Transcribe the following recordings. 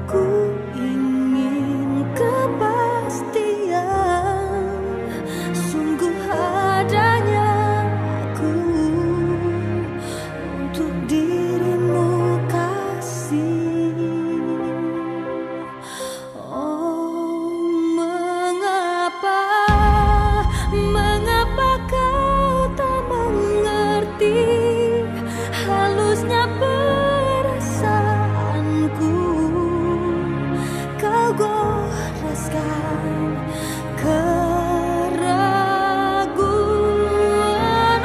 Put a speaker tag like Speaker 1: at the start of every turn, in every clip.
Speaker 1: Ku ingin kepastian, sungguh adanya aku untuk dirimu kasih. Oh, mengapa kau tak mengerti halusnya perasaanku? Kau goreskan keraguan,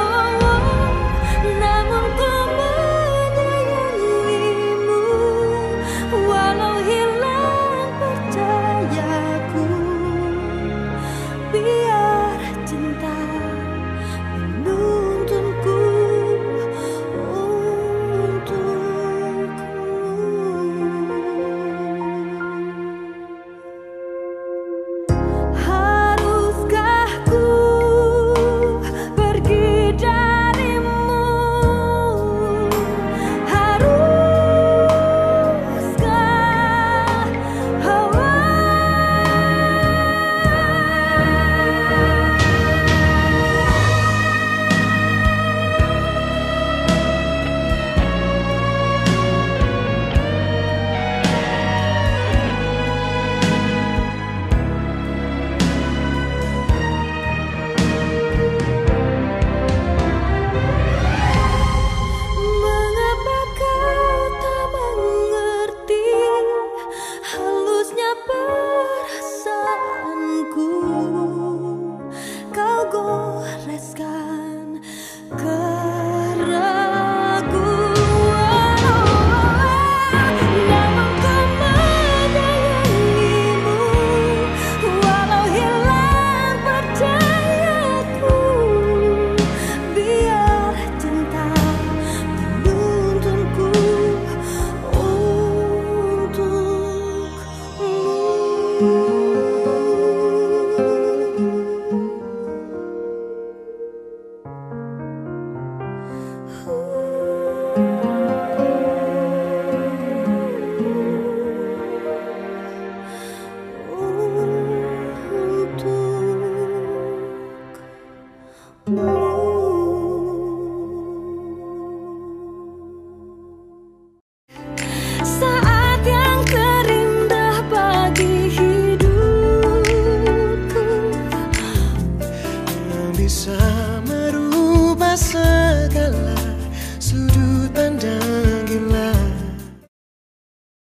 Speaker 1: namun ku menyayangimu walau hilang percayaku. Biar cinta menuntunku untukmu. Haruskah ku pergi darimu? Haruskah mengapa kau tak mengerti halusnya perasaanku? Kau goreskan keraguan, namun ku menyayangimu walau hilang percayaku. Biar cinta menuntunku untukmu.